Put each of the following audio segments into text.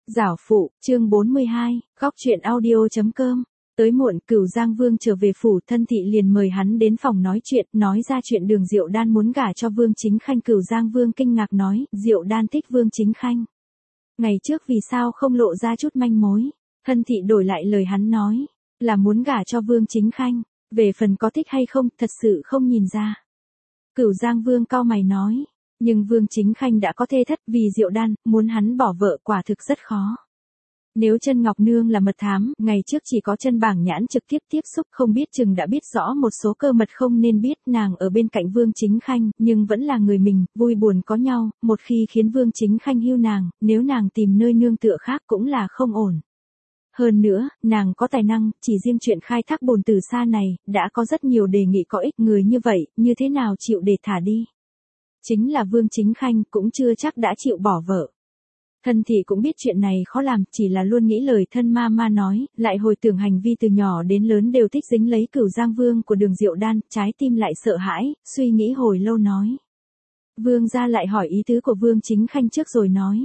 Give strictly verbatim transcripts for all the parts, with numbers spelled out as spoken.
Giảo phụ, chương bốn mươi hai, góc truyện audio chấm com. Tới muộn, Cửu Giang Vương trở về phủ, Thân Thị liền mời hắn đến phòng nói chuyện, nói ra chuyện Đường Diệu Đan muốn gả cho Vương Chính Khanh. Cửu Giang Vương kinh ngạc nói, Diệu Đan thích Vương Chính Khanh. Ngày trước vì sao không lộ ra chút manh mối? Thân Thị đổi lại lời hắn nói, là muốn gả cho Vương Chính Khanh, về phần có thích hay không, thật sự không nhìn ra. Cửu Giang Vương cau mày nói, nhưng Vương Chính Khanh đã có thê thất, vì Diệu Đan, muốn hắn bỏ vợ quả thực rất khó. Nếu Chân Ngọc Nương là mật thám, ngày trước chỉ có Chân Bảng Nhãn trực tiếp tiếp xúc, không biết chừng đã biết rõ một số cơ mật không nên biết. Nàng ở bên cạnh Vương Chính Khanh, nhưng vẫn là người mình, vui buồn có nhau, một khi khiến Vương Chính Khanh hưu nàng, nếu nàng tìm nơi nương tựa khác cũng là không ổn. Hơn nữa, nàng có tài năng, chỉ riêng chuyện khai thác bồn từ xa này, đã có rất nhiều đề nghị có ích. Người như vậy, như thế nào chịu để thả đi? Chính là Vương Chính Khanh cũng chưa chắc đã chịu bỏ vợ. Thân Thị cũng biết chuyện này khó làm, chỉ là luôn nghĩ lời thân ma ma nói, lại hồi tưởng hành vi từ nhỏ đến lớn đều thích dính lấy Cửu Giang Vương của Đường Diệu Đan, trái tim lại sợ hãi, suy nghĩ hồi lâu nói. Vương gia lại hỏi ý tứ của Vương Chính Khanh trước rồi nói.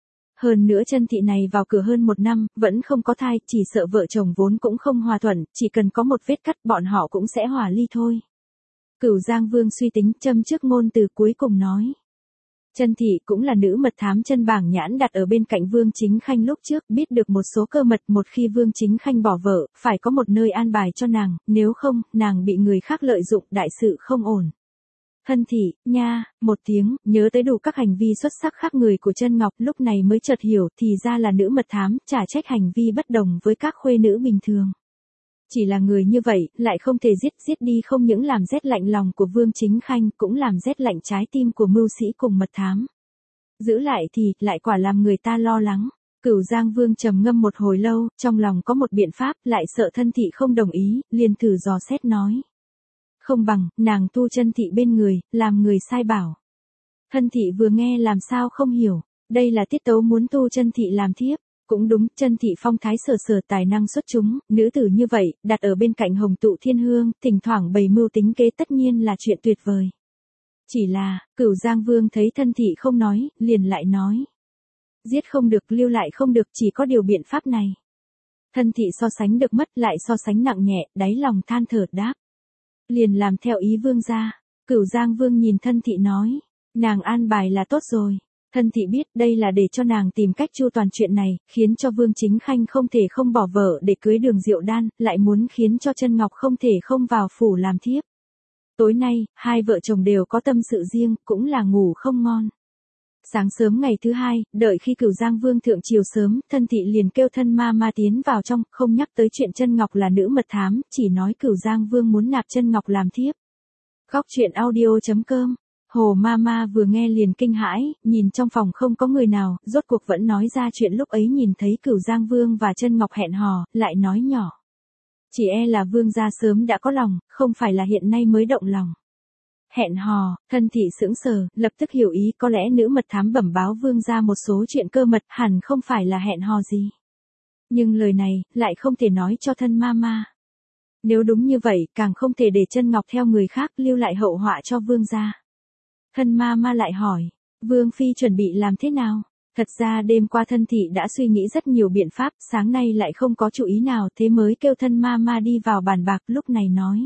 Hơn nữa Chân Thị này vào cửa hơn một năm, vẫn không có thai, chỉ sợ vợ chồng vốn cũng không hòa thuận, chỉ cần có một vết cắt bọn họ cũng sẽ hòa ly thôi. Cửu Giang Vương suy tính, châm trước ngôn từ cuối cùng nói. Chân Thị cũng là nữ mật thám Chân Bảng Nhãn đặt ở bên cạnh Vương Chính Khanh lúc trước, biết được một số cơ mật, một khi Vương Chính Khanh bỏ vợ, phải có một nơi an bài cho nàng, nếu không, nàng bị người khác lợi dụng, đại sự không ổn. Thân Thị, nha, một tiếng, nhớ tới đủ các hành vi xuất sắc khác người của Chân Ngọc, lúc này mới chợt hiểu, thì ra là nữ mật thám, chả trách hành vi bất đồng với các khuê nữ bình thường. Chỉ là người như vậy, lại không thể giết, giết đi không những làm rét lạnh lòng của Vương Chính Khanh, cũng làm rét lạnh trái tim của mưu sĩ cùng mật thám. Giữ lại thì, lại quả làm người ta lo lắng. Cửu Giang Vương trầm ngâm một hồi lâu, trong lòng có một biện pháp, lại sợ Thân Thị không đồng ý, liền thử dò xét nói. Không bằng, nàng thu Chân Thị bên người, làm người sai bảo. Thân Thị vừa nghe làm sao không hiểu, đây là tiết tấu muốn thu Chân Thị làm thiếp. Cũng đúng, Chân Thị phong thái sở sở tài năng xuất chúng, nữ tử như vậy, đặt ở bên cạnh Hồng Tụ Thiên Hương, thỉnh thoảng bày mưu tính kế tất nhiên là chuyện tuyệt vời. Chỉ là, Cửu Giang Vương thấy Thân Thị không nói, liền lại nói. Giết không được, lưu lại không được, chỉ có điều biện pháp này. Thân Thị so sánh được mất, lại so sánh nặng nhẹ, đáy lòng than thở đáp. Liền làm theo ý Vương gia. Cửu Giang Vương nhìn Thân Thị nói, nàng an bài là tốt rồi. Thân Thị biết đây là để cho nàng tìm cách chu toàn chuyện này, khiến cho Vương Chính Khanh không thể không bỏ vợ để cưới Đường Diệu Đan, lại muốn khiến cho Chân Ngọc không thể không vào phủ làm thiếp. Tối nay, hai vợ chồng đều có tâm sự riêng, cũng là ngủ không ngon. Sáng sớm ngày thứ hai, đợi khi Cửu Giang Vương thượng triều sớm, Thân Thị liền kêu thân ma ma tiến vào trong, không nhắc tới chuyện Chân Ngọc là nữ mật thám, chỉ nói Cửu Giang Vương muốn nạp Chân Ngọc làm thiếp. Góc truyện audio chấm com. Hồ Mama vừa nghe liền kinh hãi, nhìn trong phòng không có người nào, rốt cuộc vẫn nói ra chuyện lúc ấy nhìn thấy Cửu Giang Vương và Chân Ngọc hẹn hò, lại nói nhỏ. Chỉ e là Vương gia sớm đã có lòng, không phải là hiện nay mới động lòng. Hẹn hò, Thân Thị sững sờ, lập tức hiểu ý, có lẽ nữ mật thám bẩm báo Vương gia một số chuyện cơ mật, hẳn không phải là hẹn hò gì. Nhưng lời này, lại không thể nói cho thân Mama. Nếu đúng như vậy, càng không thể để Chân Ngọc theo người khác lưu lại hậu họa cho Vương gia. Thân ma ma lại hỏi, Vương Phi chuẩn bị làm thế nào? Thật ra đêm qua Thân Thị đã suy nghĩ rất nhiều biện pháp, sáng nay lại không có chủ ý nào, thế mới kêu thân ma ma đi vào bàn bạc, lúc này nói.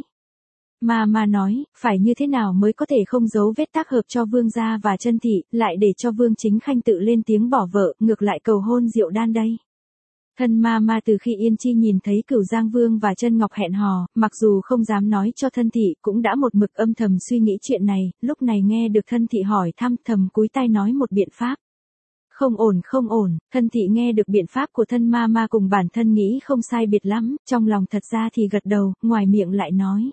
Ma ma nói, phải như thế nào mới có thể không giấu vết tác hợp cho Vương gia và Chân Thị, lại để cho Vương Chính Khanh tự lên tiếng bỏ vợ, ngược lại cầu hôn Diệu Đan đây. Thân ma ma từ khi Yên Chi nhìn thấy Cửu Giang Vương và Chân Ngọc hẹn hò, mặc dù không dám nói cho Thân Thị, cũng đã một mực âm thầm suy nghĩ chuyện này, lúc này nghe được Thân Thị hỏi thăm, thầm cúi tai nói một biện pháp. Không ổn không ổn, Thân Thị nghe được biện pháp của thân ma ma cùng bản thân nghĩ không sai biệt lắm, trong lòng thật ra thì gật đầu, ngoài miệng lại nói.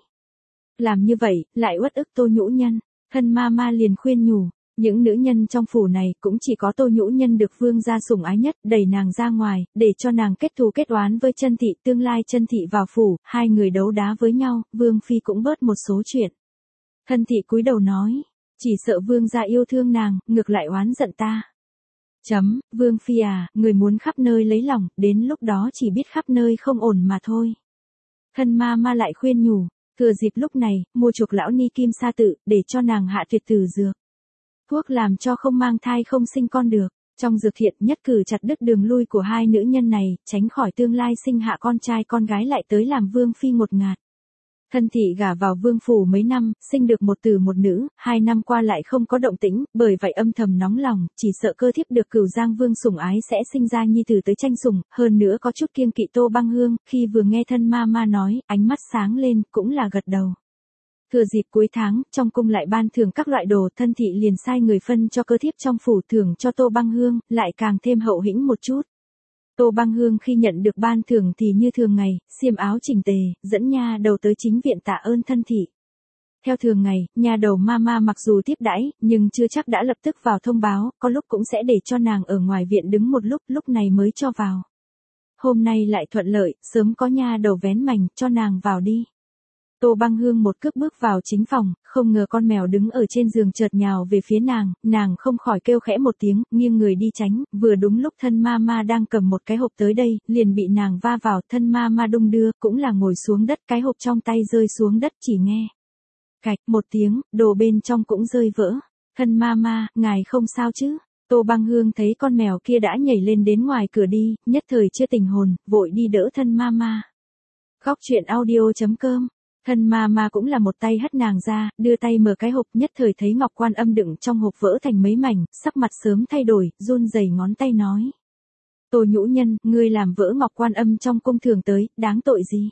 Làm như vậy, lại uất ức Tô Nhũ Nhân, thân ma ma liền khuyên nhủ. Những nữ nhân trong phủ này cũng chỉ có Tô Nhũ Nhân được Vương gia sủng ái nhất, đẩy nàng ra ngoài, để cho nàng kết thù kết oán với Chân Thị, tương lai Chân Thị vào phủ, hai người đấu đá với nhau, Vương Phi cũng bớt một số chuyện. Thân Thị cúi đầu nói, chỉ sợ Vương gia yêu thương nàng, ngược lại oán giận ta. Chấm, Vương Phi à, người muốn khắp nơi lấy lòng, đến lúc đó chỉ biết khắp nơi không ổn mà thôi. Thân ma ma lại khuyên nhủ, thừa dịp lúc này, mua chuộc lão ni kim sa tự, để cho nàng hạ tuyệt tử dược. Thuốc làm cho không mang thai không sinh con được. Trong dược thiện nhất cử chặt đứt đường lui của hai nữ nhân này, tránh khỏi tương lai sinh hạ con trai con gái lại tới làm vương phi ngột ngạt. Thân thị gả vào vương phủ mấy năm, sinh được một tử một nữ, hai năm qua lại không có động tĩnh, bởi vậy âm thầm nóng lòng, chỉ sợ cơ thiếp được Cửu Giang Vương sủng ái sẽ sinh ra nhi tử tới tranh sủng, hơn nữa có chút kiêng kỵ Tô Băng Hương, khi vừa nghe thân ma ma nói, ánh mắt sáng lên, cũng là gật đầu. Thừa dịp cuối tháng, trong cung lại ban thưởng các loại đồ, thân thị liền sai người phân cho cơ thiếp trong phủ thưởng cho Tô Băng Hương, lại càng thêm hậu hĩnh một chút. Tô Băng Hương khi nhận được ban thưởng thì như thường ngày, xiêm áo chỉnh tề, dẫn nha đầu tới chính viện tạ ơn thân thị. Theo thường ngày, nha đầu mama mặc dù tiếp đãi, nhưng chưa chắc đã lập tức vào thông báo, có lúc cũng sẽ để cho nàng ở ngoài viện đứng một lúc, lúc này mới cho vào. Hôm nay lại thuận lợi, sớm có nha đầu vén mành, cho nàng vào đi. Tô Băng Hương một cước bước vào chính phòng, không ngờ con mèo đứng ở trên giường chợt nhào về phía nàng, nàng không khỏi kêu khẽ một tiếng, nghiêng người đi tránh, vừa đúng lúc thân ma ma đang cầm một cái hộp tới đây, liền bị nàng va vào, thân ma ma đung đưa, cũng là ngồi xuống đất, cái hộp trong tay rơi xuống đất, chỉ nghe cạch một tiếng, đồ bên trong cũng rơi vỡ. Thân ma ma, ngài không sao chứ? Tô Băng Hương thấy con mèo kia đã nhảy lên đến ngoài cửa đi, nhất thời chưa tỉnh hồn, vội đi đỡ thân ma ma. Góc truyện audio chấm com. Thân ma ma cũng là một tay hất nàng ra, đưa tay mở cái hộp, nhất thời thấy ngọc quan âm đựng trong hộp vỡ thành mấy mảnh, sắc mặt sớm thay đổi, run rẩy ngón tay nói. Tô nhũ nhân, ngươi làm vỡ ngọc quan âm trong cung thường tới, đáng tội gì?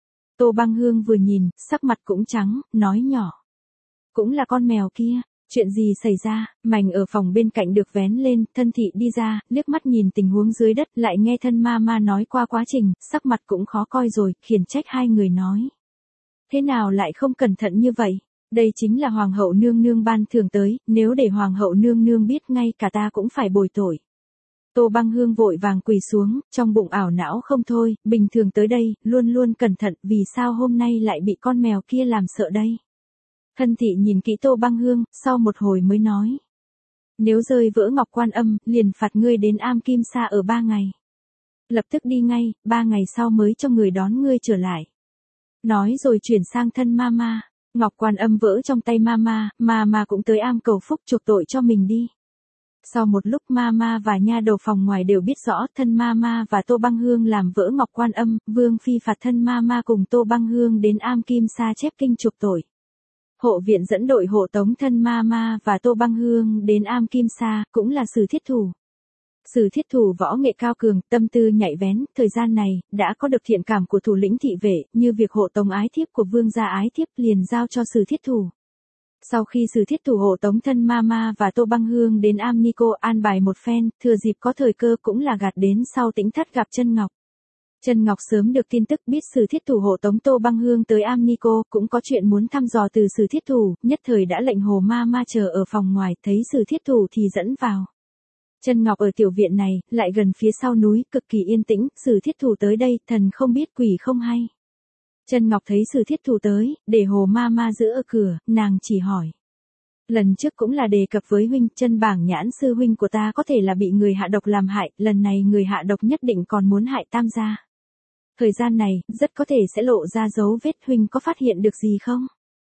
Tô Băng Hương vừa nhìn, sắc mặt cũng trắng, nói nhỏ. Cũng là con mèo kia, chuyện gì xảy ra? Mảnh ở phòng bên cạnh được vén lên, thân thị đi ra, liếc mắt nhìn tình huống dưới đất, lại nghe thân ma ma nói qua quá trình, sắc mặt cũng khó coi rồi, khiển trách hai người nói. Thế nào lại không cẩn thận như vậy? Đây chính là hoàng hậu nương nương ban thưởng tới, nếu để hoàng hậu nương nương biết ngay cả ta cũng phải bồi tội. Tô Băng Hương vội vàng quỳ xuống, trong bụng ảo não không thôi, bình thường tới đây, luôn luôn cẩn thận, vì sao hôm nay lại bị con mèo kia làm sợ đây? Thân thị nhìn kỹ Tô Băng Hương, sau một hồi mới nói. Nếu rơi vỡ ngọc quan âm, liền phạt ngươi đến Am Kim Sa ở ba ngày. Lập tức đi ngay, ba ngày sau mới cho người đón ngươi trở lại. Nói rồi chuyển sang thân mama, ngọc quan âm vỡ trong tay mama, mama cũng tới am cầu phúc chuộc tội cho mình đi. Sau một lúc mama và nha đầu phòng ngoài đều biết rõ thân mama và Tô Băng Hương làm vỡ ngọc quan âm, vương phi phạt thân mama cùng Tô Băng Hương đến Am Kim Sa chép kinh chuộc tội. Hộ viện dẫn đội hộ tống thân mama và Tô Băng Hương đến Am Kim Sa, cũng là Sử Thiết Thủ. Sử Thiết Thủ võ nghệ cao cường, tâm tư nhạy bén, thời gian này, đã có được thiện cảm của thủ lĩnh thị vệ, như việc hộ tống ái thiếp của vương gia ái thiếp liền giao cho Sử Thiết Thủ. Sau khi Sử Thiết Thủ hộ tống thân Mama và Tô Băng Hương đến Am Nico an bài một phen, thừa dịp có thời cơ cũng là gạt đến sau Tĩnh Thất gặp Chân Ngọc. Chân Ngọc sớm được tin tức biết Sử Thiết Thủ hộ tống Tô Băng Hương tới Am Nico, cũng có chuyện muốn thăm dò từ Sử Thiết Thủ, nhất thời đã lệnh Hồ Mama chờ ở phòng ngoài, thấy Sử Thiết Thủ thì dẫn vào. Chân Ngọc ở tiểu viện này, lại gần phía sau núi, cực kỳ yên tĩnh, Sử Thiết Thủ tới đây, thần không biết quỷ không hay. Chân Ngọc thấy Sử Thiết Thủ tới, để Hồ Mama giữ ở cửa, nàng chỉ hỏi. Lần trước cũng là đề cập với huynh, Chân Bảng Nhãn sư huynh của ta có thể là bị người hạ độc làm hại, lần này người hạ độc nhất định còn muốn hại Tam gia. Thời gian này, rất có thể sẽ lộ ra dấu vết, huynh có phát hiện được gì không?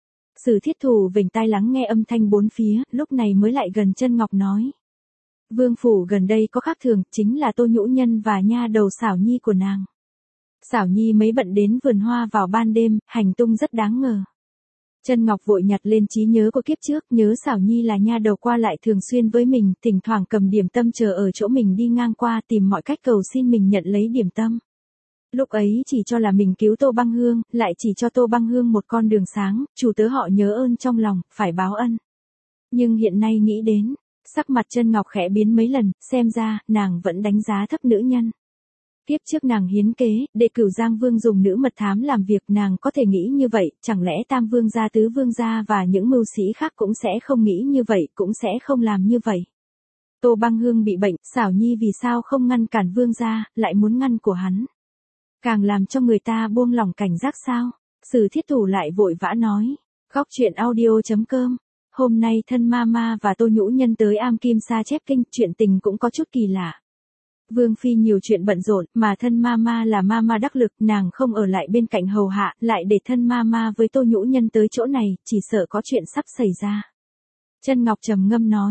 Sử Thiết Thủ vểnh tai lắng nghe âm thanh bốn phía, lúc này mới lại gần Chân Ngọc nói. Vương phủ gần đây có khác thường, chính là Tô Nhũ Nhân và nha đầu Xảo Nhi của nàng. Xảo Nhi mấy bận đến vườn hoa vào ban đêm, hành tung rất đáng ngờ. Chân Ngọc vội nhặt lên trí nhớ của kiếp trước, nhớ Xảo Nhi là nha đầu qua lại thường xuyên với mình, thỉnh thoảng cầm điểm tâm chờ ở chỗ mình đi ngang qua, tìm mọi cách cầu xin mình nhận lấy điểm tâm. Lúc ấy chỉ cho là mình cứu Tô Băng Hương, lại chỉ cho Tô Băng Hương một con đường sáng, chủ tớ họ nhớ ơn trong lòng, phải báo ân. Nhưng hiện nay nghĩ đến, sắc mặt Chân Ngọc khẽ biến mấy lần, xem ra, nàng vẫn đánh giá thấp nữ nhân. Tiếp trước nàng hiến kế, để Cửu Giang Vương dùng nữ mật thám làm việc, nàng có thể nghĩ như vậy, chẳng lẽ Tam Vương gia Tứ Vương gia và những mưu sĩ khác cũng sẽ không nghĩ như vậy, cũng sẽ không làm như vậy. Tô Băng Hương bị bệnh, Xảo Nhi vì sao không ngăn cản Vương gia, lại muốn ngăn của hắn. Càng làm cho người ta buông lỏng cảnh giác sao? Sử Thiết Thủ lại vội vã nói. Góc truyện audio chấm com. Hôm nay thân Mama và Tô Nhũ Nhân tới Am Kim Sa chép kinh, chuyện tình cũng có chút kỳ lạ. Vương phi nhiều chuyện bận rộn, mà thân Mama là Mama đắc lực, nàng không ở lại bên cạnh hầu hạ, lại để thân Mama với Tô Nhũ Nhân tới chỗ này, chỉ sợ có chuyện sắp xảy ra. Chân Ngọc trầm ngâm nói,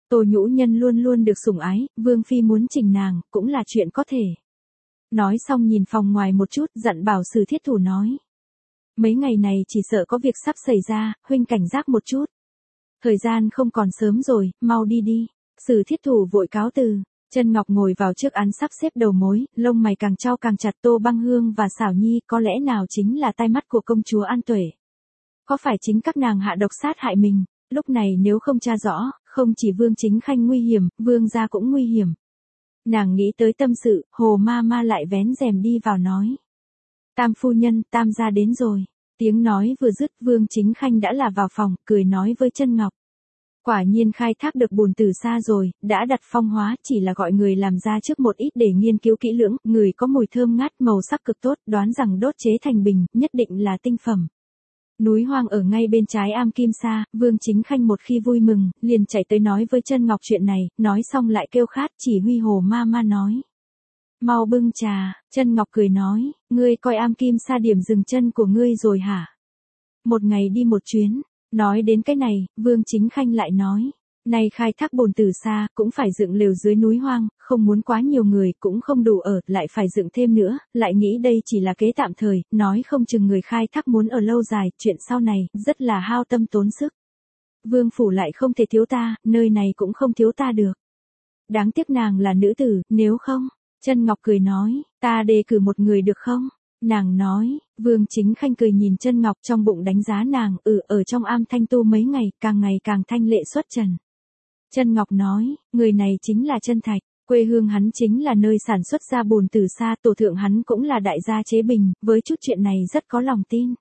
Tô Nhũ Nhân luôn luôn được sủng ái, Vương Phi muốn trình nàng, cũng là chuyện có thể. Nói xong nhìn phòng ngoài một chút, dặn bảo Sử Thiết Thủ nói. Mấy ngày này chỉ sợ có việc sắp xảy ra, huynh cảnh giác một chút. Thời gian không còn sớm rồi, mau đi đi. Sử Thiết Thủ vội cáo từ. Chân Ngọc ngồi vào trước án sắp xếp đầu mối, lông mày càng trao càng chặt. Tô Băng Hương và Xảo Nhi có lẽ nào chính là tai mắt của công chúa An Tuệ. Có phải chính các nàng hạ độc sát hại mình? Lúc này nếu không tra rõ, không chỉ Vương Chính Khanh nguy hiểm, Vương gia cũng nguy hiểm. Nàng nghĩ tới tâm sự, Hồ ma ma lại vén rèm đi vào nói. Tam phu nhân, Tam gia đến rồi. Tiếng nói vừa dứt, Vương Chính Khanh đã là vào phòng, cười nói với Chân Ngọc. Quả nhiên khai thác được bùn tử sa rồi, đã đặt phong hóa, chỉ là gọi người làm ra trước một ít để nghiên cứu kỹ lưỡng, người có mùi thơm ngát, màu sắc cực tốt, đoán rằng đốt chế thành bình, nhất định là tinh phẩm. Núi hoang ở ngay bên trái am kim sa, Vương Chính Khanh một khi vui mừng, liền chạy tới nói với Chân Ngọc chuyện này, nói xong lại kêu khát, chỉ huy Hồ ma ma nói. Mau bưng trà. Chân Ngọc cười nói, ngươi coi am kim sa điểm dừng chân của ngươi rồi hả? Một ngày đi một chuyến. Nói đến cái này, Vương Chính Khanh lại nói, này khai thác bồn tử sa, cũng phải dựng lều dưới núi hoang, không muốn quá nhiều người, cũng không đủ ở, lại phải dựng thêm nữa, lại nghĩ đây chỉ là kế tạm thời, nói không chừng người khai thác muốn ở lâu dài, chuyện sau này, rất là hao tâm tốn sức. Vương phủ lại không thể thiếu ta, nơi này cũng không thiếu ta được. Đáng tiếc nàng là nữ tử, nếu không, Chân Ngọc cười nói, ta đề cử một người được không? Nàng nói, Vương Chính Khanh cười nhìn Chân Ngọc trong bụng đánh giá nàng, ừ ở trong am thanh tu mấy ngày, càng ngày càng thanh lệ xuất trần. Chân Ngọc nói, người này chính là Chân Thạch, quê hương hắn chính là nơi sản xuất ra bùn tử sa, tổ thượng hắn cũng là đại gia chế bình, với chút chuyện này rất có lòng tin.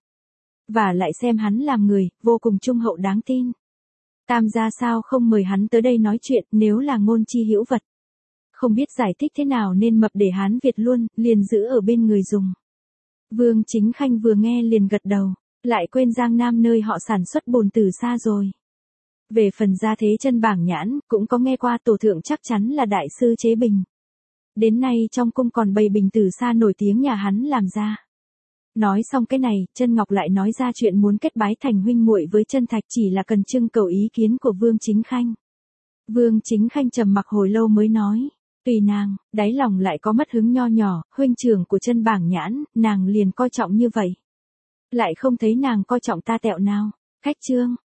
Và lại xem hắn làm người, vô cùng trung hậu đáng tin. Tam gia sao không mời hắn tới đây nói chuyện, nếu là ngôn chi hữu vật. Không biết giải thích thế nào nên mập để Hán Việt luôn, liền giữ ở bên người dùng. Vương Chính Khanh vừa nghe liền gật đầu, lại quên Giang Nam nơi họ sản xuất bồn tử sa rồi. Về phần gia thế Chân Bảng Nhãn, cũng có nghe qua tổ thượng chắc chắn là đại sư chế bình. Đến nay trong cung còn bày bình tử sa nổi tiếng nhà hắn làm ra. Nói xong cái này, Chân Ngọc lại nói ra chuyện muốn kết bái thành huynh muội với Chân Thạch, chỉ là cần trưng cầu ý kiến của Vương Chính Khanh. Vương Chính Khanh trầm mặc hồi lâu mới nói. Tùy nàng, đáy lòng lại có mất hứng nho nhỏ, huynh trưởng của Chân Bảng Nhãn, nàng liền coi trọng như vậy. Lại không thấy nàng coi trọng ta tẹo nào. Khách trương,